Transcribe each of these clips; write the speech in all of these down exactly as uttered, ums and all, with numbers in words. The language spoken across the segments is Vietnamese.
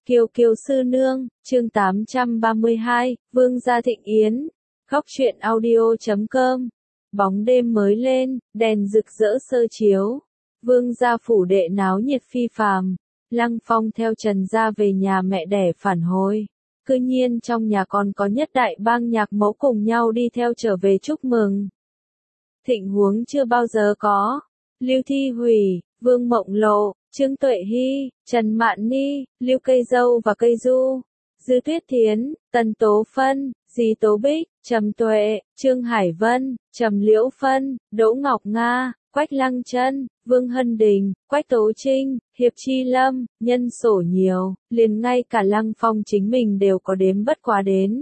Kiều Kiều sư nương, chương tám trăm ba mươi hai, Vương gia thịnh yến. Góc truyện audio chấm com. Bóng đêm mới lên, đèn rực rỡ sơ chiếu. Vương gia phủ đệ náo nhiệt phi phàm. Lăng Phong theo Trần gia về nhà mẹ đẻ phản hồi. Cư nhiên trong nhà còn có nhất đại bang nhạc mẫu cùng nhau đi theo trở về chúc mừng. Thịnh huống chưa bao giờ có. Lưu Thi Hủy, Vương Mộng Lộ, Trương Tuệ Hy, Trần Mạn Ni, Lưu Cây Dâu và Cây Du, Dư Tuyết Thiến, Tần Tố Phân, Dì Tố Bích, Trầm Tuệ, Trương Hải Vân, Trầm Liễu Phân, Đỗ Ngọc Nga, Quách Lăng Chân, Vương Hân Đình, Quách Tố Trinh, Hiệp Chi Lâm, nhân sổ nhiều, liền ngay cả Lăng Phong chính mình đều có đếm bất quá đến.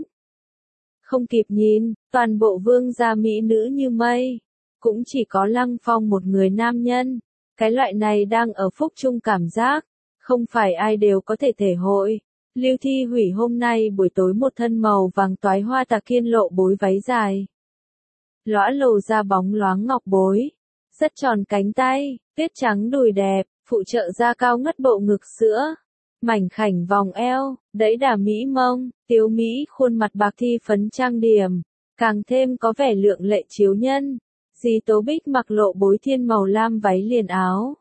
Không kịp nhìn, toàn bộ vương gia mỹ nữ như mây, cũng chỉ có Lăng Phong một người nam nhân. Cái loại này đang ở phúc chung cảm giác, không phải ai đều có thể thể hội. Lưu Thi Hủy hôm nay buổi tối một thân màu vàng toái hoa tà kiên lộ bối váy dài. Lõa lồ ra bóng loáng ngọc bối, rất tròn cánh tay, tuyết trắng đùi đẹp, phụ trợ da cao ngất bộ ngực sữa, mảnh khảnh vòng eo, đẫy đà mỹ mông, tiếu mỹ khuôn mặt bạc thi phấn trang điểm, càng thêm có vẻ lượng lệ chiếu nhân. Dì Tố Bích mặc lộ bối thiên màu lam váy liền áo,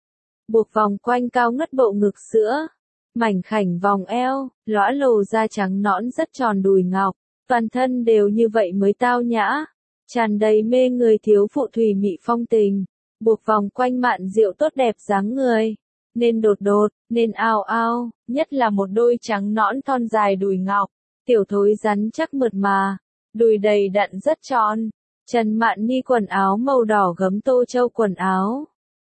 buộc vòng quanh cao ngất bộ ngực sữa, mảnh khảnh vòng eo, lõa lồ da trắng nõn rất tròn đùi ngọc, toàn thân đều như vậy mới tao nhã, tràn đầy mê người thiếu phụ thủy mị phong tình, buộc vòng quanh mạn diệu tốt đẹp dáng người, nên đột đột, nên ao ao, nhất là một đôi trắng nõn thon dài đùi ngọc, tiểu thối rắn chắc mượt mà, đùi đầy đặn rất tròn. Trần Mạn Ni quần áo màu đỏ gấm tô châu quần áo,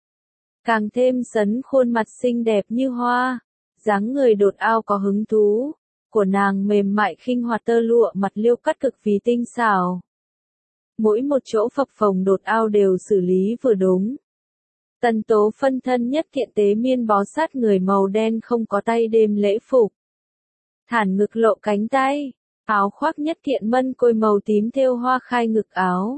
càng thêm sấn khuôn mặt xinh đẹp như hoa, dáng người đột ao có hứng thú, của nàng mềm mại khinh hoạt tơ lụa mặt liêu cắt cực vì tinh xảo. Mỗi một chỗ phập phồng đột ao đều xử lý vừa đúng. Tần Tố Phân thân nhất kiện tế miên bó sát người màu đen không có tay đêm lễ phục. Thản ngực lộ cánh tay. Áo khoác nhất kiện mân côi màu tím thêu hoa khai ngực áo.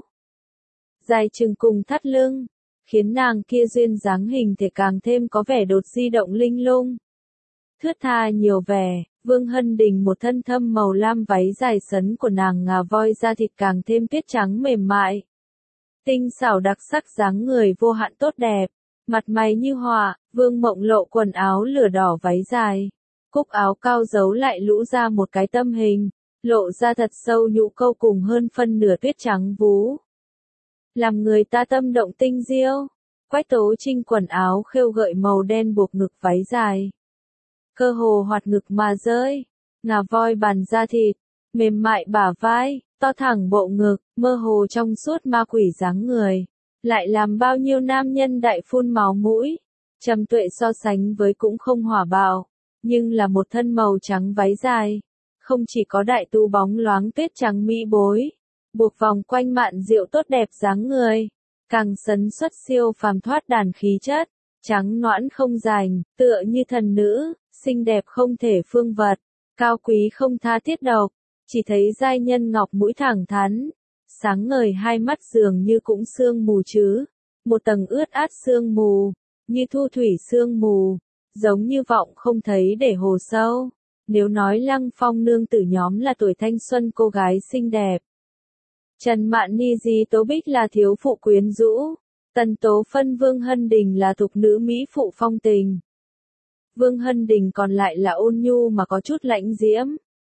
Dài chừng cùng thắt lưng, khiến nàng kia duyên dáng hình thể càng thêm có vẻ đột di động linh lung. Thướt tha nhiều vẻ, Vương Hân Đình một thân thâm màu lam váy dài sấn của nàng ngà voi da thịt càng thêm tuyết trắng mềm mại. Tinh xảo đặc sắc dáng người vô hạn tốt đẹp, mặt mày như họa, Vương Mộng Lộ quần áo lửa đỏ váy dài. Cúc áo cao giấu lại lũ ra một cái tâm hình. Lộ ra thật sâu nhũ câu cùng hơn phân nửa tuyết trắng vú. Làm người ta tâm động tinh diêu. Quách Tố Trinh quần áo khêu gợi màu đen buộc ngực váy dài. Cơ hồ hoạt ngực mà rơi. Ngà voi bàn da thịt, mềm mại bả vai, to thẳng bộ ngực, mơ hồ trong suốt ma quỷ dáng người. Lại làm bao nhiêu nam nhân đại phun máu mũi. Trầm Tuệ so sánh với cũng không hỏa bạo, nhưng là một thân màu trắng váy dài. Không chỉ có đại tu bóng loáng tuyết trắng mỹ bối, buộc vòng quanh mạn diệu tốt đẹp dáng người, càng sấn xuất siêu phàm thoát đàn khí chất, trắng nõn không rành, tựa như thần nữ, xinh đẹp không thể phương vật, cao quý không tha thiết độc, chỉ thấy giai nhân ngọc mũi thẳng thắn, sáng ngời hai mắt dường như cũng sương mù chứ, một tầng ướt át sương mù, như thu thủy sương mù, giống như vọng không thấy để hồ sâu. Nếu nói Lăng Phong nương tử nhóm là tuổi thanh xuân cô gái xinh đẹp, Trần Mạn Ni Dì Tố Bích là thiếu phụ quyến rũ, Tần Tố Phân Vương Hân Đình là thục nữ mỹ phụ phong tình. Vương Hân Đình còn lại là ôn nhu mà có chút lãnh diễm.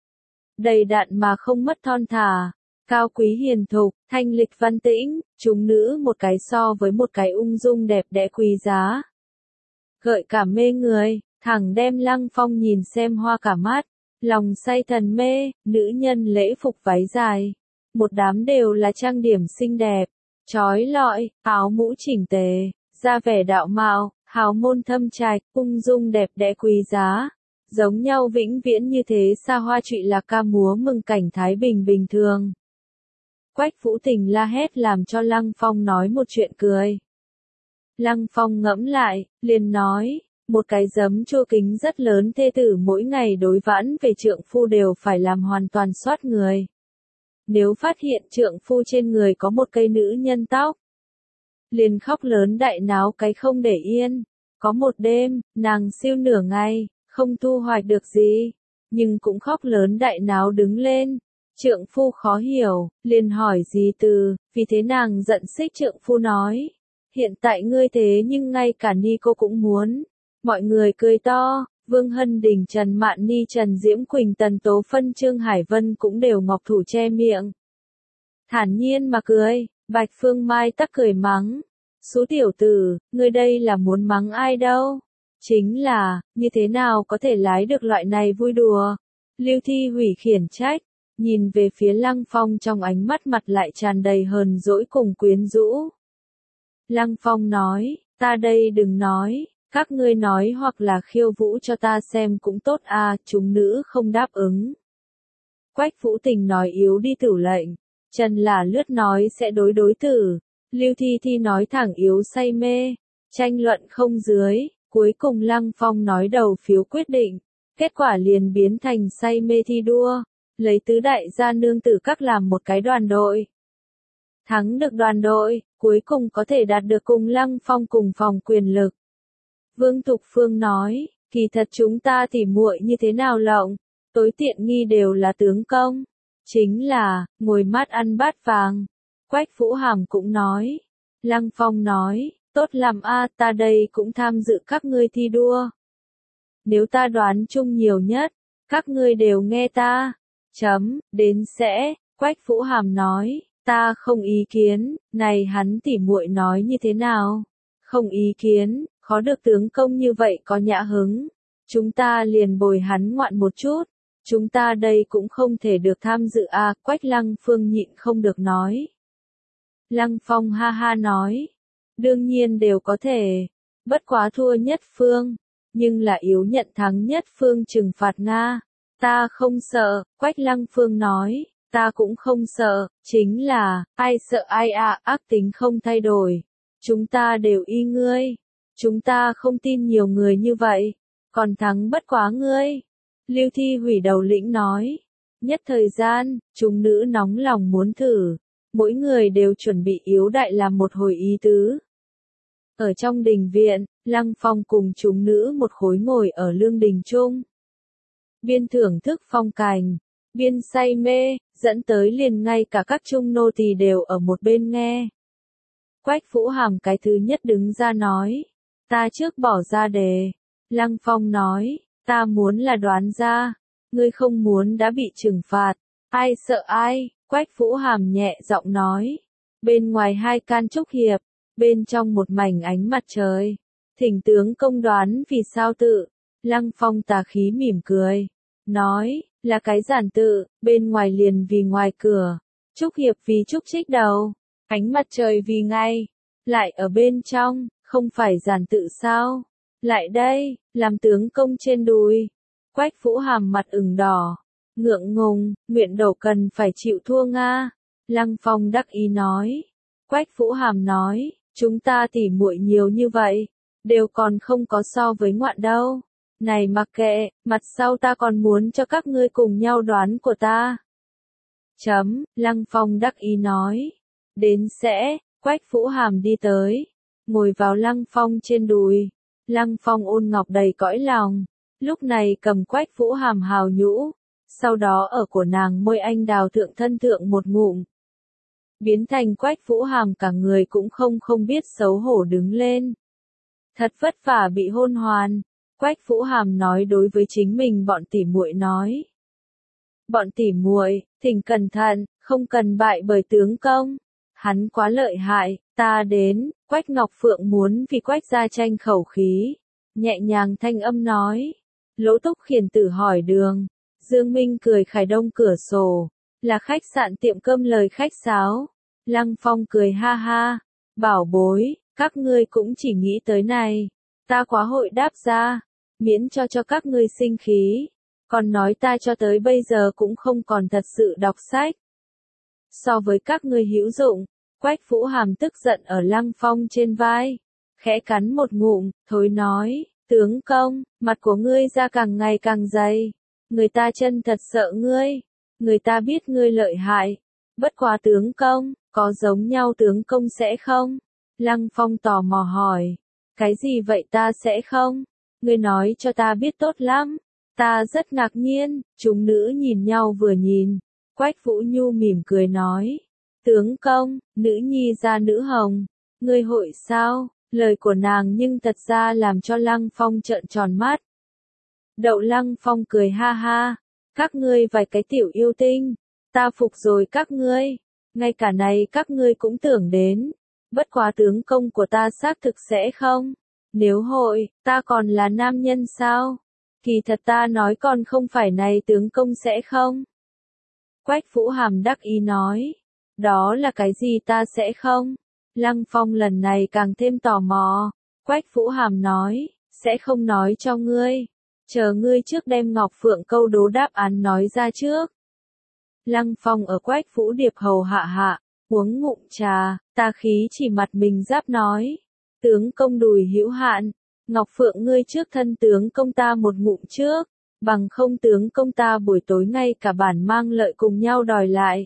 Đầy đặn mà không mất thon thả, cao quý hiền thục, thanh lịch văn tĩnh, chúng nữ một cái so với một cái ung dung đẹp đẽ quý giá. Gợi cảm mê người. Thẳng đem Lăng Phong nhìn xem hoa cả mắt, lòng say thần mê, nữ nhân lễ phục váy dài. Một đám đều là trang điểm xinh đẹp, trói lọi, áo mũ chỉnh tề, da vẻ đạo mạo, hào môn thâm trạch, ung dung đẹp đẽ quý giá. Giống nhau vĩnh viễn như thế xa hoa trụy là ca múa mừng cảnh thái bình bình thường. Quách Vũ Tình la hét làm cho Lăng Phong nói một chuyện cười. Lăng Phong ngẫm lại, liền nói. Một cái giấm chua kính rất lớn thê tử mỗi ngày đối vãn về trượng phu đều phải làm hoàn toàn soát người. Nếu phát hiện trượng phu trên người có một cây nữ nhân tóc, liền khóc lớn đại náo cái không để yên. Có một đêm, nàng siêu nửa ngày, không thu hoạch được gì, nhưng cũng khóc lớn đại náo đứng lên. Trượng phu khó hiểu, liền hỏi dì Từ, vì thế nàng giận xích trượng phu nói, hiện tại ngươi thế nhưng ngay cả Ni cô cũng muốn. Mọi người cười to, Vương Hân Đình, Trần Mạn Ni, Trần Diễm Quỳnh, Tần Tố Phân, Trương Hải Vân cũng đều ngọc thủ che miệng. Thản nhiên mà cười, Bạch Phương Mai tắc cười mắng. Xú tiểu tử, ngươi đây là muốn mắng ai đâu? Chính là, như thế nào có thể lái được loại này vui đùa? Lưu Thi Hủy khiển trách, nhìn về phía Lăng Phong trong ánh mắt mặt lại tràn đầy hờn dỗi cùng quyến rũ. Lăng Phong nói, ta đây đừng nói, các ngươi nói hoặc là khiêu vũ cho ta xem cũng tốt à, chúng nữ không đáp ứng. Quách Vũ Tình nói yếu đi tử lệnh, Trần là lướt nói sẽ đối đối tử, Lưu Thi Thi nói thẳng yếu say mê, tranh luận không dưới, cuối cùng Lăng Phong nói đầu phiếu quyết định, kết quả liền biến thành say mê thi đua, lấy tứ đại gia nương tử các làm một cái đoàn đội. Thắng được đoàn đội, cuối cùng có thể đạt được cùng Lăng Phong cùng phòng quyền lực. Vương Thục Phương nói, kỳ thật chúng ta tỉ muội như thế nào lộng, tối tiện nghi đều là tướng công. Chính là, ngồi mát ăn bát vàng. Quách Vũ Hàm cũng nói. Lăng Phong nói, tốt làm a, ta đây cũng tham dự các ngươi thi đua. Nếu ta đoán chung nhiều nhất, các ngươi đều nghe ta. Chấm, đến sẽ, Quách Vũ Hàm nói, ta không ý kiến, này hắn tỉ muội nói như thế nào? Không ý kiến, khó được tướng công như vậy có nhã hứng. Chúng ta liền bồi hắn ngoạn một chút. Chúng ta đây cũng không thể được tham dự à, Quách Lăng Phương nhịn không được nói. Lăng Phong ha ha nói, đương nhiên đều có thể, bất quá thua nhất phương, nhưng là yếu nhận thắng nhất phương trừng phạt Nga. Ta không sợ, Quách Lăng Phương nói, ta cũng không sợ, chính là, ai sợ ai à, ác tính không thay đổi. Chúng ta đều y ngươi, chúng ta không tin nhiều người như vậy, còn thắng bất quá ngươi. Lưu Thi Hủy đầu lĩnh nói, nhất thời gian, chúng nữ nóng lòng muốn thử, mỗi người đều chuẩn bị yếu đại làm một hồi ý tứ. Ở trong đình viện, Lăng Phong cùng chúng nữ một khối ngồi ở lương đình chung. Biên thưởng thức phong cảnh, biên say mê, dẫn tới liền ngay cả các trung nô tỳ đều ở một bên nghe. Quách Vũ Hàm cái thứ nhất đứng ra nói, ta trước bỏ ra đề. Lăng Phong nói, ta muốn là đoán ra, ngươi không muốn đã bị trừng phạt, ai sợ ai, Quách Vũ Hàm nhẹ giọng nói. Bên ngoài hai can trúc hiệp, bên trong một mảnh ánh mặt trời, thỉnh tướng công đoán vì sao tự. Lăng Phong tà khí mỉm cười, nói, là cái giản tự, bên ngoài liền vì ngoài cửa, trúc hiệp vì trúc trích đầu, ánh mặt trời vì ngay, lại ở bên trong, không phải giản tự sao? Lại đây, làm tướng công trên đùi. Quách Vũ Hàm mặt ửng đỏ, ngượng ngùng, nguyện đổ cần phải chịu thua Nga. Lăng Phong đắc ý nói. Quách Vũ Hàm nói, chúng ta tỉ muội nhiều như vậy, đều còn không có so với ngoạn đâu. Này mặc kệ, mặt sau ta còn muốn cho các ngươi cùng nhau đoán của ta. Chấm, Lăng Phong đắc ý nói. Đến sẽ, Quách Vũ Hàm đi tới, ngồi vào Lăng Phong trên đùi. Lăng Phong ôn ngọc đầy cõi lòng, lúc này cầm Quách Vũ Hàm hào nhũ, sau đó ở của nàng môi anh đào thượng thân thượng một ngụm. Biến thành Quách Vũ Hàm cả người cũng không không biết xấu hổ đứng lên. Thật vất vả bị hôn hoàn, Quách Vũ Hàm nói đối với chính mình bọn tỉ muội nói. Bọn tỉ muội, thỉnh cẩn thận, không cần bại bởi tướng công. Hắn quá lợi hại, ta đến, Quách Ngọc Phượng muốn vì Quách gia tranh khẩu khí. Nhẹ nhàng thanh âm nói. Lỗ Túc Khiển Tử hỏi đường. Dương Minh cười khải đông cửa sổ. Là khách sạn tiệm cơm lời khách sáo. Lăng Phong cười ha ha. Bảo bối, các ngươi cũng chỉ nghĩ tới này. Ta quá hội đáp ra. Miễn cho cho các ngươi sinh khí. Còn nói ta cho tới bây giờ cũng không còn thật sự đọc sách. So với các ngươi hữu dụng, Quách Vũ Hàm tức giận ở Lăng Phong trên vai, khẽ cắn một ngụm, thối nói, tướng công, mặt của ngươi ra càng ngày càng dày, người ta chân thật sợ ngươi, người ta biết ngươi lợi hại, bất quá tướng công, có giống nhau tướng công sẽ không? Lăng Phong tò mò hỏi, cái gì vậy ta sẽ không? Ngươi nói cho ta biết tốt lắm. Ta rất ngạc nhiên, chúng nữ nhìn nhau vừa nhìn. Quách Vũ Nhu mỉm cười nói. Tướng công, nữ nhi ra nữ hồng. Ngươi hội sao? Lời của nàng nhưng thật ra làm cho Lăng Phong trợn tròn mắt. Đậu Lăng Phong cười ha ha. Các ngươi vài cái tiểu yêu tinh. Ta phục rồi các ngươi. Ngay cả này các ngươi cũng tưởng đến. Bất quá tướng công của ta xác thực sẽ không. Nếu hội, ta còn là nam nhân sao? Kỳ thật ta nói còn không phải này tướng công sẽ không. Quách Vũ Hàm đắc ý nói. Đó là cái gì ta sẽ không? Lăng Phong lần này càng thêm tò mò. Quách Vũ Hàm nói, sẽ không nói cho ngươi. Chờ ngươi trước đem Ngọc Phượng câu đố đáp án nói ra trước. Lăng Phong ở Quách Vũ Điệp hầu hạ hạ, uống ngụm trà, tà khí chỉ mặt mình giáp nói. Tướng công đùi hữu hạn, Ngọc Phượng ngươi trước thân tướng công ta một ngụm trước, bằng không tướng công ta buổi tối ngay cả bản mang lợi cùng nhau đòi lại.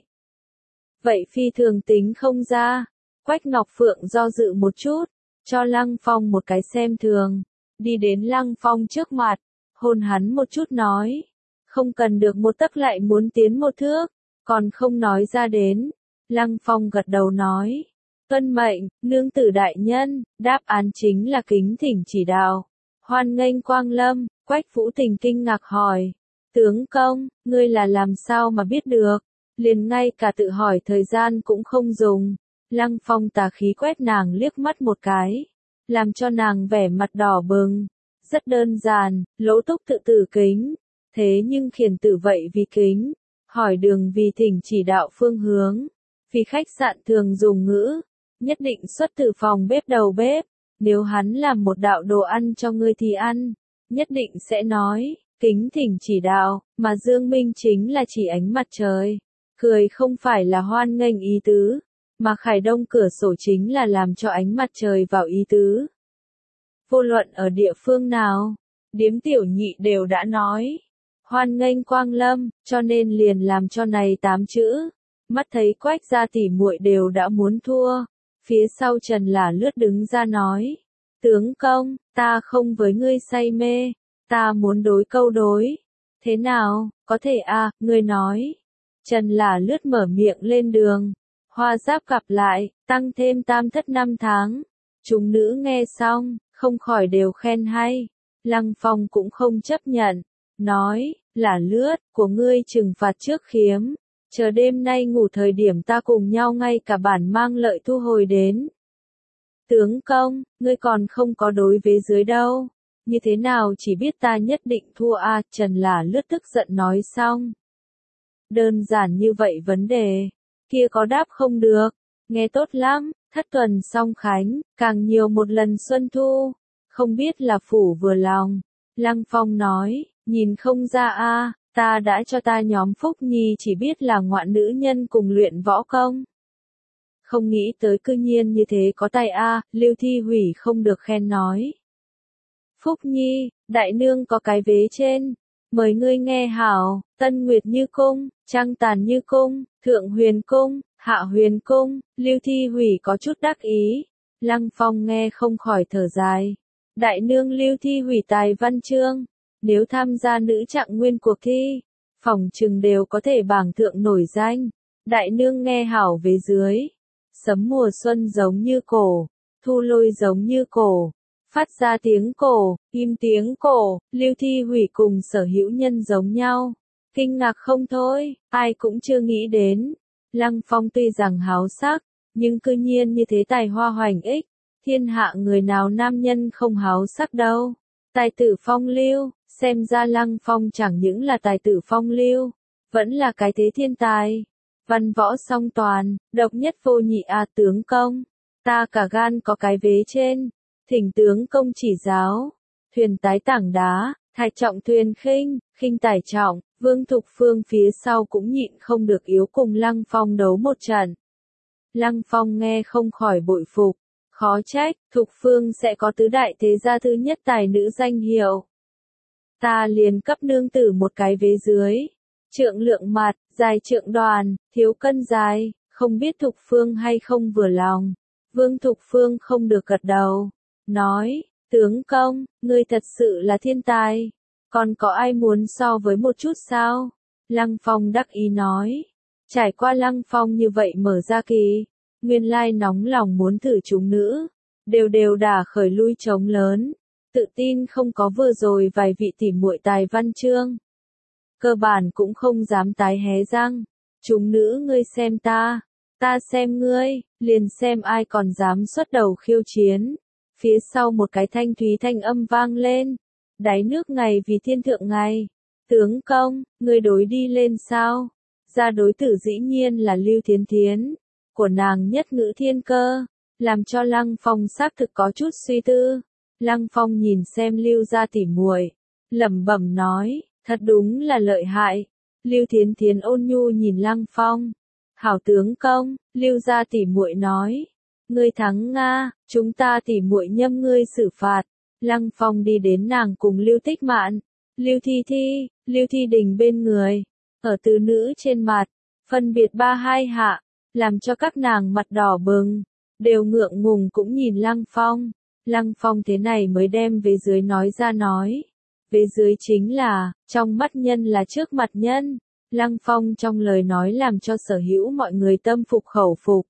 Vậy phi thường tính không ra. Quách Ngọc Phượng do dự một chút, cho Lăng Phong một cái xem thường, đi đến Lăng Phong trước mặt, hôn hắn một chút nói, không cần được một tấc lại muốn tiến một thước, còn không nói ra đến. Lăng Phong gật đầu nói, tuân mệnh, nương tử đại nhân, đáp án chính là kính thỉnh chỉ đạo. Hoan nghênh quang lâm. Quách Vũ Tình kinh ngạc hỏi, tướng công, ngươi là làm sao mà biết được, liền ngay cả tự hỏi thời gian cũng không dùng. Lăng Phong tà khí quét nàng liếc mắt một cái, làm cho nàng vẻ mặt đỏ bừng. Rất đơn giản, Lỗ Túc tự tử kính, thế nhưng khiển tử vậy vì kính, hỏi đường vì thỉnh chỉ đạo phương hướng, vì khách sạn thường dùng ngữ, nhất định xuất từ phòng bếp đầu bếp, nếu hắn làm một đạo đồ ăn cho ngươi thì ăn, nhất định sẽ nói, kính thỉnh chỉ đạo, mà Dương Minh chính là chỉ ánh mặt trời, cười không phải là hoan nghênh ý tứ. Mà khải đông cửa sổ chính là làm cho ánh mặt trời vào ý tứ. Vô luận ở địa phương nào, điếm tiểu nhị đều đã nói. Hoan nghênh quang lâm, cho nên liền làm cho này tám chữ. Mắt thấy Quách gia tỉ muội đều đã muốn thua. Phía sau Trần là lướt đứng ra nói. Tướng công, ta không với ngươi say mê. Ta muốn đối câu đối. Thế nào, có thể à, ngươi nói. Trần là lướt mở miệng lên đường. Hoa giáp gặp lại, tăng thêm tam thất năm tháng. Chúng nữ nghe xong, không khỏi đều khen hay. Lăng Phong cũng không chấp nhận. Nói, là lướt, của ngươi trừng phạt trước khiếm. Chờ đêm nay ngủ thời điểm ta cùng nhau ngay cả bản mang lợi thu hồi đến. Tướng công, ngươi còn không có đối vế dưới đâu. Như thế nào chỉ biết ta nhất định thua a. Trần là lướt tức giận nói xong. Đơn giản như vậy vấn đề. Kia có đáp không được, nghe tốt lắm, thất tuần song khánh, càng nhiều một lần xuân thu, không biết là phủ vừa lòng. Lăng Phong nói, nhìn không ra a, ta đã cho ta nhóm Phúc Nhi chỉ biết là ngoạn nữ nhân cùng luyện võ công. Không nghĩ tới cư nhiên như thế có tay a, Lưu Thi Hủy không được khen nói. Phúc Nhi, đại nương có cái vế trên. Mời ngươi nghe hảo, Tân Nguyệt như cung, Trăng Tàn như cung, Thượng Huyền cung, Hạ Huyền cung, Lưu Thi Hủy có chút đắc ý. Lăng Phong nghe không khỏi thở dài. Đại nương Lưu Thi Hủy tài văn chương, nếu tham gia nữ trạng nguyên cuộc thi, phòng trừng đều có thể bảng thượng nổi danh. Đại nương nghe hảo về dưới. Sấm mùa xuân giống như cổ, thu lôi giống như cổ. Phát ra tiếng cổ, im tiếng cổ, Lưu Thi Hủy cùng sở hữu nhân giống nhau. Kinh ngạc không thôi, ai cũng chưa nghĩ đến. Lăng Phong tuy rằng háo sắc, nhưng cư nhiên như thế tài hoa hoành ích. Thiên hạ người nào nam nhân không háo sắc đâu. Tài tử phong lưu, xem ra Lăng Phong chẳng những là tài tử phong lưu, vẫn là cái thế thiên tài. Văn võ song toàn, độc nhất vô nhị a. Tướng công. Ta cả gan có cái vế trên. Thỉnh tướng công chỉ giáo. Thuyền tái tảng đá, thạch trọng thuyền khinh, khinh tải trọng. Vương Thục Phương phía sau cũng nhịn không được yếu cùng Lăng Phong đấu một trận. Lăng Phong nghe không khỏi bội phục. Khó trách, Thục Phương sẽ có tứ đại thế gia thứ nhất tài nữ danh hiệu. Ta liền cấp nương tử một cái vế dưới. Trượng lượng mặt, dài trượng đoàn, thiếu cân dài, không biết Thục Phương hay không vừa lòng. Vương Thục Phương không được gật đầu. Nói, Tướng công, ngươi thật sự là thiên tài. Còn có ai muốn so với một chút sao? Lăng Phong đắc ý nói. Trải qua Lăng Phong như vậy mở ra kỳ, nguyên lai nóng lòng muốn thử chúng nữ, đều đều đả khởi lui trống lớn, tự tin không có vừa rồi vài vị tỉ muội tài văn chương. Cơ bản cũng không dám tái hé răng, chúng nữ ngươi xem ta, ta xem ngươi, liền xem ai còn dám xuất đầu khiêu chiến. Phía sau một cái thanh thúy thanh âm vang lên, đáy nước ngày vì thiên thượng ngày, tướng công, ngươi đối đi lên sao? Ra đối tử dĩ nhiên là Lưu Thiến Thiến, của nàng nhất ngữ thiên cơ, làm cho Lăng Phong xác thực có chút suy tư. Lăng Phong nhìn xem Lưu gia tỉ muội, lẩm bẩm nói, thật đúng là lợi hại. Lưu Thiến Thiến ôn nhu nhìn Lăng Phong, hảo tướng công, Lưu gia tỉ muội nói, ngươi thắng nga, chúng ta tỉ muội nhâm ngươi xử phạt. Lăng Phong đi đến nàng cùng Lưu Tích Mạn, Lưu Thi Thi, Lưu Thi Đình bên người, ở tứ nữ trên mặt, phân biệt ba hai hạ, làm cho các nàng mặt đỏ bừng, đều ngượng ngùng cũng nhìn Lăng Phong. Lăng Phong thế này mới đem về dưới nói ra nói. Về dưới chính là, trong mắt nhân là trước mặt nhân. Lăng Phong trong lời nói làm cho sở hữu mọi người tâm phục khẩu phục.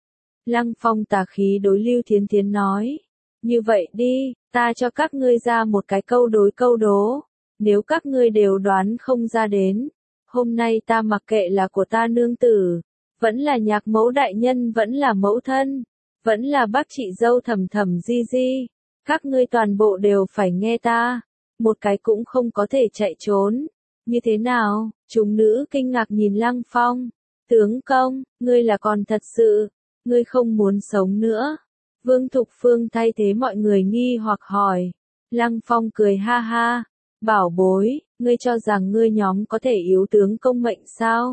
Lăng Phong tà khí đối Lưu Thiến Thiến nói. Như vậy đi, ta cho các ngươi ra một cái câu đối câu đố. Nếu các ngươi đều đoán không ra đến, hôm nay ta mặc kệ là của ta nương tử, vẫn là nhạc mẫu đại nhân, vẫn là mẫu thân, vẫn là bác chị dâu thầm thầm di di, các ngươi toàn bộ đều phải nghe ta, một cái cũng không có thể chạy trốn. Như thế nào? Chúng nữ kinh ngạc nhìn Lăng Phong. Tướng công, ngươi là còn thật sự, ngươi không muốn sống nữa. Vương Thục Phương thay thế mọi người nghi hoặc hỏi. Lăng Phong cười ha ha, bảo bối, ngươi cho rằng ngươi nhóm có thể yếu tướng công mệnh sao?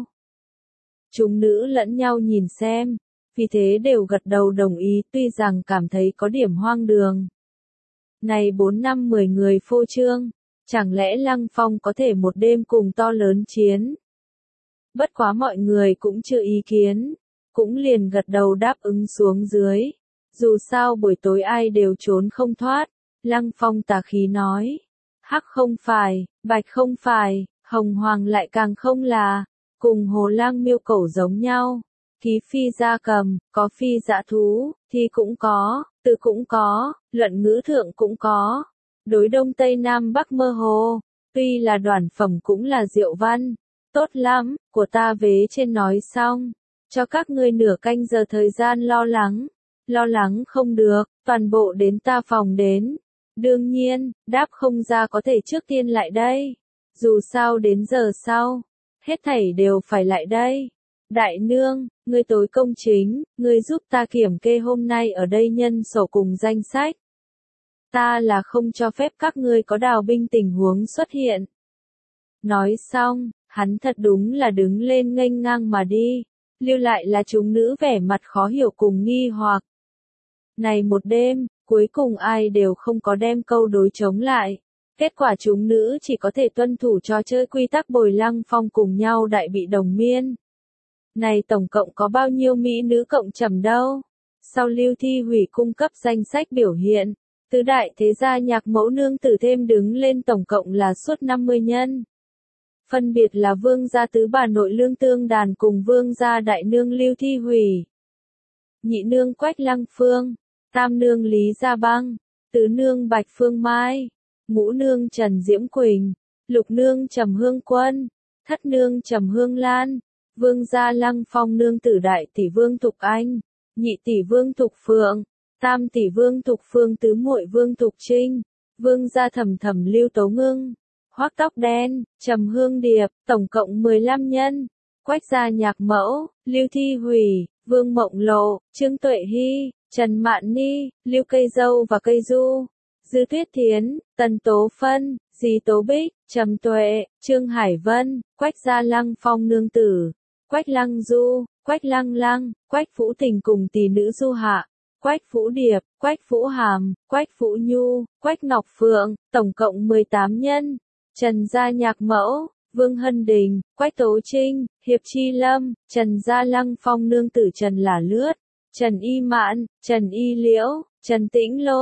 Chúng nữ lẫn nhau nhìn xem, vì thế đều gật đầu đồng ý, tuy rằng cảm thấy có điểm hoang đường. Này bốn năm mười người phô trương, chẳng lẽ Lăng Phong có thể một đêm cùng to lớn chiến? Bất quá mọi người cũng chưa ý kiến, cũng liền gật đầu đáp ứng xuống dưới. Dù sao buổi tối ai đều trốn không thoát, Lăng Phong tà khí nói. Hắc không phải, bạch không phải, hồng hoàng lại càng không là, cùng hồ lang miêu cẩu giống nhau. Ký phi gia cầm, có phi dã thú, thì cũng có, từ cũng có, luận ngữ thượng cũng có. Đối đông tây nam bắc mơ hồ, tuy là đoản phẩm cũng là diệu văn. Tốt lắm, của ta vế trên nói xong, cho các ngươi nửa canh giờ thời gian lo lắng. Lo lắng không được, toàn bộ đến ta phòng đến. Đương nhiên, đáp không ra có thể trước tiên lại đây. Dù sao đến giờ sau, hết thảy đều phải lại đây. Đại nương, ngươi tối công chính, ngươi giúp ta kiểm kê hôm nay ở đây nhân sổ cùng danh sách. Ta là không cho phép các ngươi có đào binh tình huống xuất hiện. Nói xong, hắn thật đúng là đứng lên nghênh ngang mà đi, lưu lại là chúng nữ vẻ mặt khó hiểu cùng nghi hoặc. Này một đêm, cuối cùng ai đều không có đem câu đối chống lại. Kết quả chúng nữ chỉ có thể tuân thủ trò chơi quy tắc bồi Lăng Phong cùng nhau đại bị đồng miên. Này tổng cộng có bao nhiêu mỹ nữ cộng trầm đâu? Sau Lưu Thi Hủy cung cấp danh sách biểu hiện, tứ đại thế gia nhạc mẫu nương tử thêm đứng lên tổng cộng là suốt năm mươi nhân. Phân biệt là vương gia tứ bà nội Lương Tương Đàn cùng vương gia đại nương Lưu Thi Hủy, nhị nương Quách Lăng Phương, tam nương Lý Gia Băng, tứ nương Bạch Phương Mai, ngũ nương Trần Diễm Quỳnh, lục nương Trầm Hương Quân, thất nương Trầm Hương Lan, vương gia Lăng Phong nương tử đại tỷ Vương Thục Anh, nhị tỷ Vương Thục Phượng, tam tỷ Vương Thục Phương, tứ muội Vương Thục Trinh, vương gia Thầm Thầm Lưu Tố Ngưng, Hoắc Tóc Đen, Trầm Hương Điệp, tổng cộng mười lăm nhân. Quách gia nhạc mẫu, Lưu Thi Hủy, Vương Mộng Lộ, Trương Tuệ Hy, Trần Mạn Ni, Lưu Cây Dâu và Cây Du, Dư Tuyết Thiến, Tần Tố Phân, Dì Tố Bích, Trầm Tuệ, Trương Hải Vân, Quách gia Lăng Phong nương tử, Quách Lăng Du, Quách Lăng Lăng, Quách Vũ Tình cùng tỷ nữ Du Hạ, Quách Vũ Điệp, Quách Vũ Hàm, Quách Vũ Nhu, Quách Ngọc Phượng, tổng cộng mười tám nhân. Trần gia nhạc mẫu, Vương Hân Đình, Quách Tố Trinh, Hiệp Chi Lâm, Trần gia Lăng Phong nương tử Trần Là Lướt, Trần Y Mạn, Trần Y Liễu, Trần Tĩnh Lôi,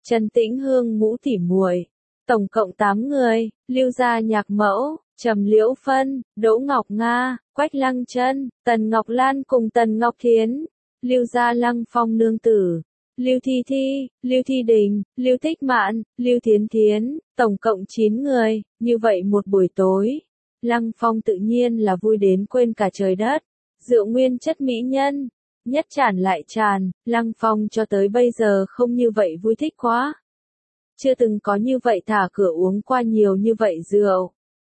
Trần Tĩnh Hương ngũ tỉ muội, tổng cộng tám người, Lưu gia nhạc mẫu, Trầm Liễu Phân, Đỗ Ngọc Nga, Quách Lăng Chân, Tần Ngọc Lan cùng Tần Ngọc Thiến, Lưu gia Lăng Phong nương tử, Lưu Thi Thi, Lưu Thi Đình, Lưu Thích Mạn, Lưu Thiến Thiến, tổng cộng chín người, như vậy một buổi tối, Lăng Phong tự nhiên là vui đến quên cả trời đất, rượu nguyên chất mỹ nhân, nhất tràn lại tràn, Lăng Phong cho tới bây giờ không như vậy vui thích quá. Chưa từng có như vậy thả cửa uống qua nhiều như vậy rượu.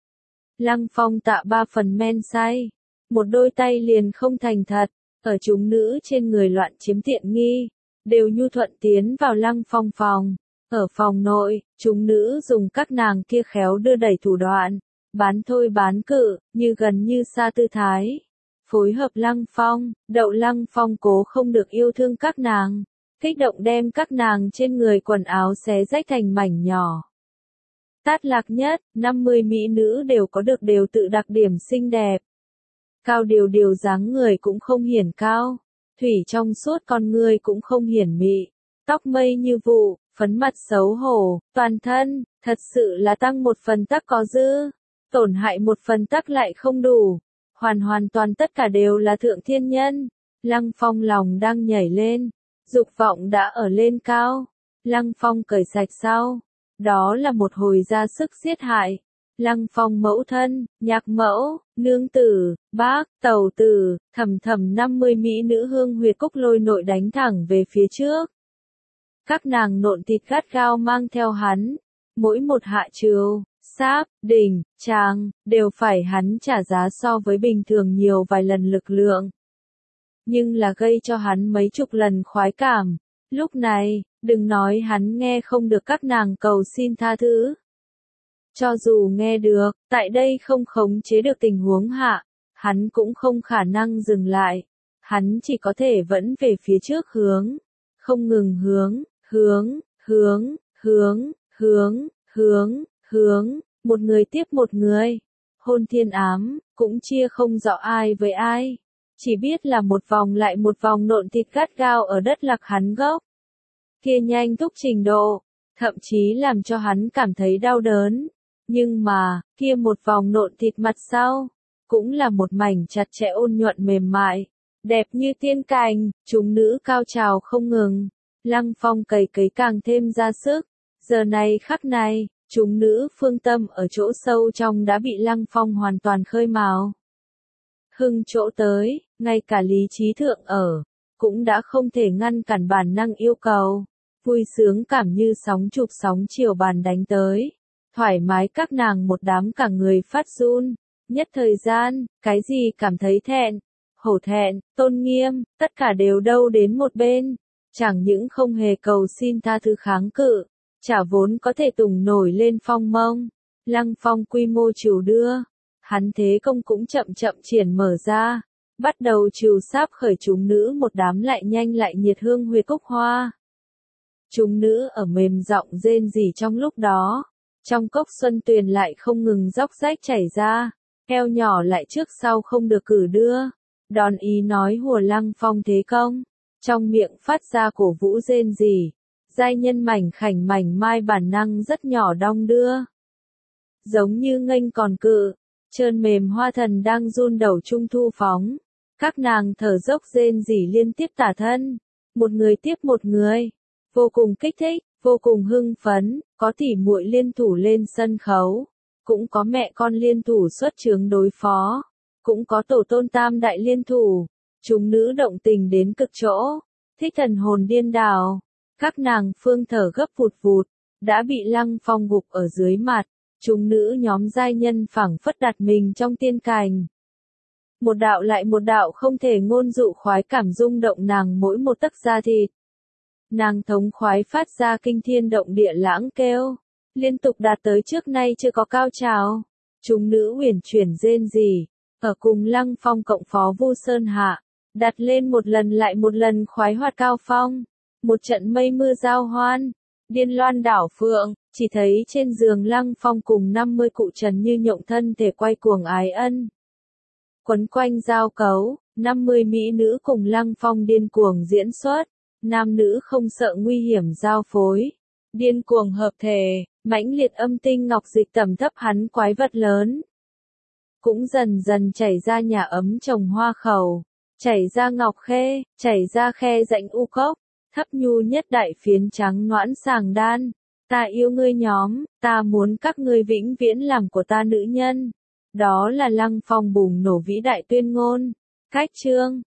Lăng Phong tạ ba phần men say, một đôi tay liền không thành thật, ở chúng nữ trên người loạn chiếm tiện nghi, đều nhu thuận tiến vào Lăng Phong phòng. Ở phòng nội, chúng nữ dùng các nàng kia khéo đưa đẩy thủ đoạn, bán thôi bán cự, như gần như xa tư thái. Phối hợp Lăng Phong, đậu Lăng Phong cố không được yêu thương các nàng, kích động đem các nàng trên người quần áo xé rách thành mảnh nhỏ. Tát lạc nhất, năm mươi mỹ nữ đều có được đều tự đặc điểm xinh đẹp. Cao điều điều dáng người cũng không hiển cao, thủy trong suốt con người cũng không hiển mị, tóc mây như vụ, phấn mặt xấu hổ, toàn thân, thật sự là tăng một phần tắc có dư, tổn hại một phần tắc lại không đủ, hoàn hoàn toàn tất cả đều là thượng thiên nhân. Lăng Phong lòng đang nhảy lên, dục vọng đã ở lên cao, Lăng Phong cởi sạch sau, đó là một hồi ra sức giết hại. Lăng Phong mẫu thân, nhạc mẫu, nương tử, bác, tẩu tử, thầm thầm năm mươi mỹ nữ hương huyệt cúc lôi nội đánh thẳng về phía trước. Các nàng nộn thịt gắt gao mang theo hắn, mỗi một hạ trừ, sáp, đỉnh, tràng, đều phải hắn trả giá so với bình thường nhiều vài lần lực lượng. Nhưng là gây cho hắn mấy chục lần khoái cảm. Lúc này, đừng nói hắn nghe không được các nàng cầu xin tha thứ. Cho dù nghe được, tại đây không khống chế được tình huống hạ, hắn cũng không khả năng dừng lại. Hắn chỉ có thể vẫn về phía trước hướng, không ngừng hướng, hướng, hướng, hướng, hướng, hướng, hướng, một người tiếp một người. Hôn thiên ám, cũng chia không rõ ai với ai. Chỉ biết là một vòng lại một vòng nộn thịt gắt gao ở đất lạc hắn gốc. Kia nhanh thúc trình độ, thậm chí làm cho hắn cảm thấy đau đớn. Nhưng mà, kia một vòng nộn thịt mặt sau, cũng là một mảnh chặt chẽ ôn nhuận mềm mại, đẹp như tiên cành, chúng nữ cao trào không ngừng. Lăng Phong cày cấy càng thêm ra sức. Giờ này khắc này, chúng nữ phương tâm ở chỗ sâu trong đã bị Lăng Phong hoàn toàn khơi mào. Hưng chỗ tới, ngay cả lý trí thượng ở, cũng đã không thể ngăn cản bản năng yêu cầu. Vui sướng cảm như sóng chụp sóng chiều bàn đánh tới. Thoải mái các nàng một đám cả người phát run. Nhất thời gian, cái gì cảm thấy thẹn, hổ thẹn, tôn nghiêm, tất cả đều đâu đến một bên. Chẳng những không hề cầu xin tha thứ kháng cự, chả vốn có thể tùng nổi lên phong mông. Lăng Phong quy mô chiều đưa. Hắn thế công cũng chậm chậm triển mở ra, bắt đầu trừ sáp khởi chúng nữ một đám lại nhanh lại nhiệt hương huyệt cúc hoa. Chúng nữ ở mềm giọng rên rỉ trong lúc đó, trong cốc xuân tuyền lại không ngừng róc rách chảy ra, eo nhỏ lại trước sau không được cử đưa, đòn ý nói hùa Lăng Phong thế công, trong miệng phát ra cổ vũ rên rỉ, giai nhân mảnh khảnh mảnh mai bản năng rất nhỏ đong đưa. Giống như nghênh còn cự. Trơn mềm hoa thần đang run đầu trung thu phóng. Các nàng thở dốc rên rỉ liên tiếp tả thân. Một người tiếp một người. Vô cùng kích thích, vô cùng hưng phấn, có tỉ muội liên thủ lên sân khấu. Cũng có mẹ con liên thủ xuất chướng đối phó. Cũng có tổ tôn tam đại liên thủ. Chúng nữ động tình đến cực chỗ. Thích thần hồn điên đảo. Các nàng phương thở gấp vụt vụt. Đã bị Lăng Phong gục ở dưới mặt. Chúng nữ nhóm giai nhân phảng phất đặt mình trong tiên cành. Một đạo lại một đạo không thể ngôn dụ khoái cảm rung động nàng mỗi một tấc da thịt. Nàng thống khoái phát ra kinh thiên động địa lãng kêu, liên tục đạt tới trước nay chưa có cao trào. Chúng nữ uyển chuyển rên rỉ, ở cùng Lăng Phong cộng phó Vu Sơn hạ, đặt lên một lần lại một lần khoái hoạt cao phong, một trận mây mưa giao hoan, điên loan đảo phượng. Chỉ thấy trên giường Lăng Phong cùng năm mươi cụ trần như nhộng thân thể quay cuồng ái ân. Quấn quanh giao cấu, năm mươi mỹ nữ cùng Lăng Phong điên cuồng diễn xuất, nam nữ không sợ nguy hiểm giao phối. Điên cuồng hợp thể, mãnh liệt âm tinh ngọc dịch tẩm thấp hắn quái vật lớn. Cũng dần dần chảy ra nhà ấm trồng hoa khẩu, chảy ra ngọc khê, chảy ra khe rãnh u cốc, thấp nhu nhất đại phiến trắng noãn sàng đan. Ta yêu ngươi nhóm, ta muốn các ngươi vĩnh viễn làm của ta nữ nhân. Đó là Lăng Phong bùng nổ vĩ đại tuyên ngôn. Cách chương